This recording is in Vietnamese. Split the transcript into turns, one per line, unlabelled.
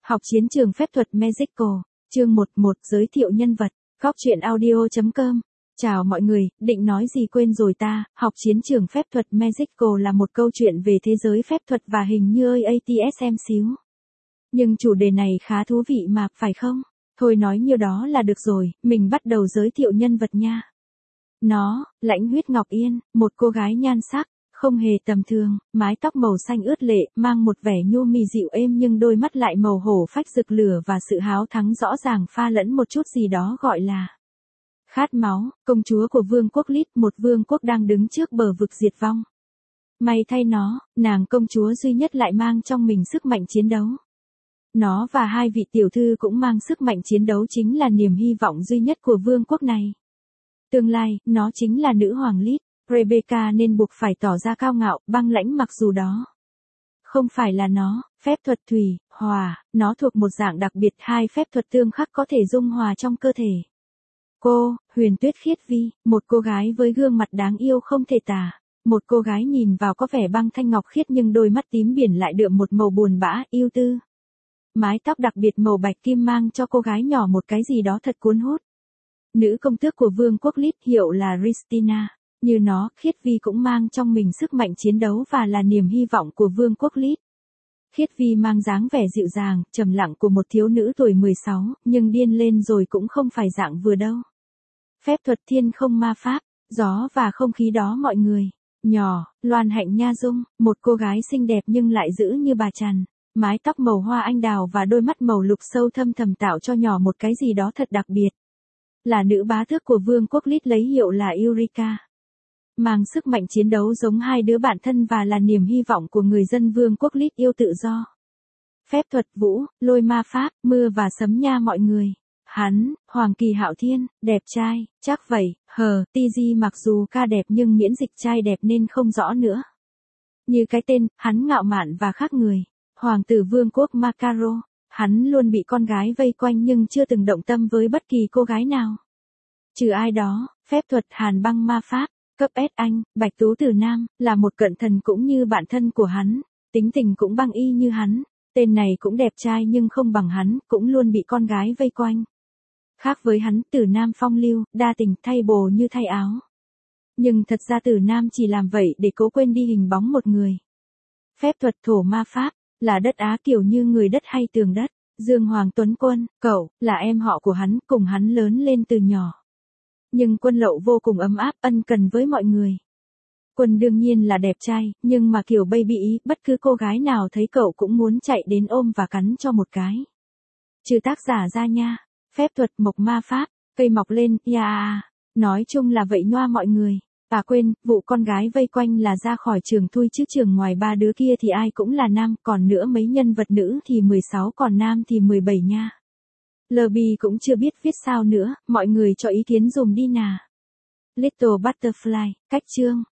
Học chiến trường phép thuật Magical, chương 11 giới thiệu nhân vật, góc truyện audio.com. Chào mọi người, định nói gì quên rồi ta, học chiến trường phép thuật Magical là một câu chuyện về thế giới phép thuật và hình như ATSM xíu. Nhưng chủ đề này khá thú vị mà, phải không? Thôi nói nhiêu đó là được rồi, mình bắt đầu giới thiệu nhân vật nha. Nó, Lãnh Huyết Ngọc Yên, một cô gái nhan sắc, không hề tầm thường, mái tóc màu xanh ướt lệ, mang một vẻ nhu mì dịu êm nhưng đôi mắt lại màu hổ phách rực lửa và sự háo thắng rõ ràng pha lẫn một chút gì đó gọi là khát máu, công chúa của vương quốc Lít, một vương quốc đang đứng trước bờ vực diệt vong. May thay nó, nàng công chúa duy nhất lại mang trong mình sức mạnh chiến đấu. Nó và hai vị tiểu thư cũng mang sức mạnh chiến đấu chính là niềm hy vọng duy nhất của vương quốc này. Tương lai, nó chính là nữ hoàng Lít. Rebecca nên buộc phải tỏ ra cao ngạo, băng lãnh mặc dù đó không phải là nó, phép thuật thủy, hòa, nó thuộc một dạng đặc biệt, hai phép thuật tương khắc có thể dung hòa trong cơ thể. Cô, Huyền Tuyết Khiết Vi, một cô gái với gương mặt đáng yêu không thể tả, một cô gái nhìn vào có vẻ băng thanh ngọc khiết nhưng đôi mắt tím biển lại đượm một màu buồn bã, ưu tư. Mái tóc đặc biệt màu bạch kim mang cho cô gái nhỏ một cái gì đó thật cuốn hút. Nữ công tước của vương quốc Lít hiệu là Ristina. Như nó, Khiết Vi cũng mang trong mình sức mạnh chiến đấu và là niềm hy vọng của vương quốc Lít. Khiết Vi mang dáng vẻ dịu dàng, trầm lặng của một thiếu nữ tuổi 16, nhưng điên lên rồi cũng không phải dạng vừa đâu. Phép thuật thiên không ma pháp, gió và không khí đó mọi người. Nhỏ, Loan Hạnh Nha Dung, một cô gái xinh đẹp nhưng lại dữ như bà Trần. Mái tóc màu hoa anh đào và đôi mắt màu lục sâu thâm thầm tạo cho nhỏ một cái gì đó thật đặc biệt. Là nữ bá tước của vương quốc Lít lấy hiệu là Eureka. Mang sức mạnh chiến đấu giống hai đứa bạn thân và là niềm hy vọng của người dân vương quốc Lít yêu tự do. Phép thuật vũ, lôi ma pháp, mưa và sấm nha mọi người. Hắn, Hoàng Kỳ Hạo Thiên, đẹp trai, chắc vậy, TG mặc dù ca đẹp nhưng miễn dịch trai đẹp nên không rõ nữa. Như cái tên, hắn ngạo mạn và khác người. Hoàng tử vương quốc Macaro, hắn luôn bị con gái vây quanh nhưng chưa từng động tâm với bất kỳ cô gái nào. Trừ ai đó, phép thuật hàn băng ma pháp. Cấp S Anh, Bạch Tú Từ Nam, là một cận thần cũng như bạn thân của hắn, tính tình cũng băng y như hắn, tên này cũng đẹp trai nhưng không bằng hắn, cũng luôn bị con gái vây quanh. Khác với hắn, Từ Nam phong lưu, đa tình, thay bồ như thay áo. Nhưng thật ra Từ Nam chỉ làm vậy để cố quên đi hình bóng một người. Phép thuật thổ ma pháp, là đất Á kiểu như người đất hay tường đất. Dương Hoàng Tuấn Quân, cậu, là em họ của hắn, cùng hắn lớn lên từ nhỏ. Nhưng Quân Lậu vô cùng ấm áp, ân cần với mọi người. Quân đương nhiên là đẹp trai, nhưng mà kiểu baby ý, bất cứ cô gái nào thấy cậu cũng muốn chạy đến ôm và cắn cho một cái. Trừ tác giả ra nha, phép thuật mộc ma pháp, cây mọc lên, nói chung là vậy nhoa mọi người. À quên, vụ con gái vây quanh là ra khỏi trường thui chứ trường ngoài ba đứa kia thì ai cũng là nam, còn nữa mấy nhân vật nữ thì 16 còn nam thì 17 nha. Lobby cũng chưa biết viết sao nữa, mọi người cho ý kiến dùm đi nà. Little Butterfly, cách chương.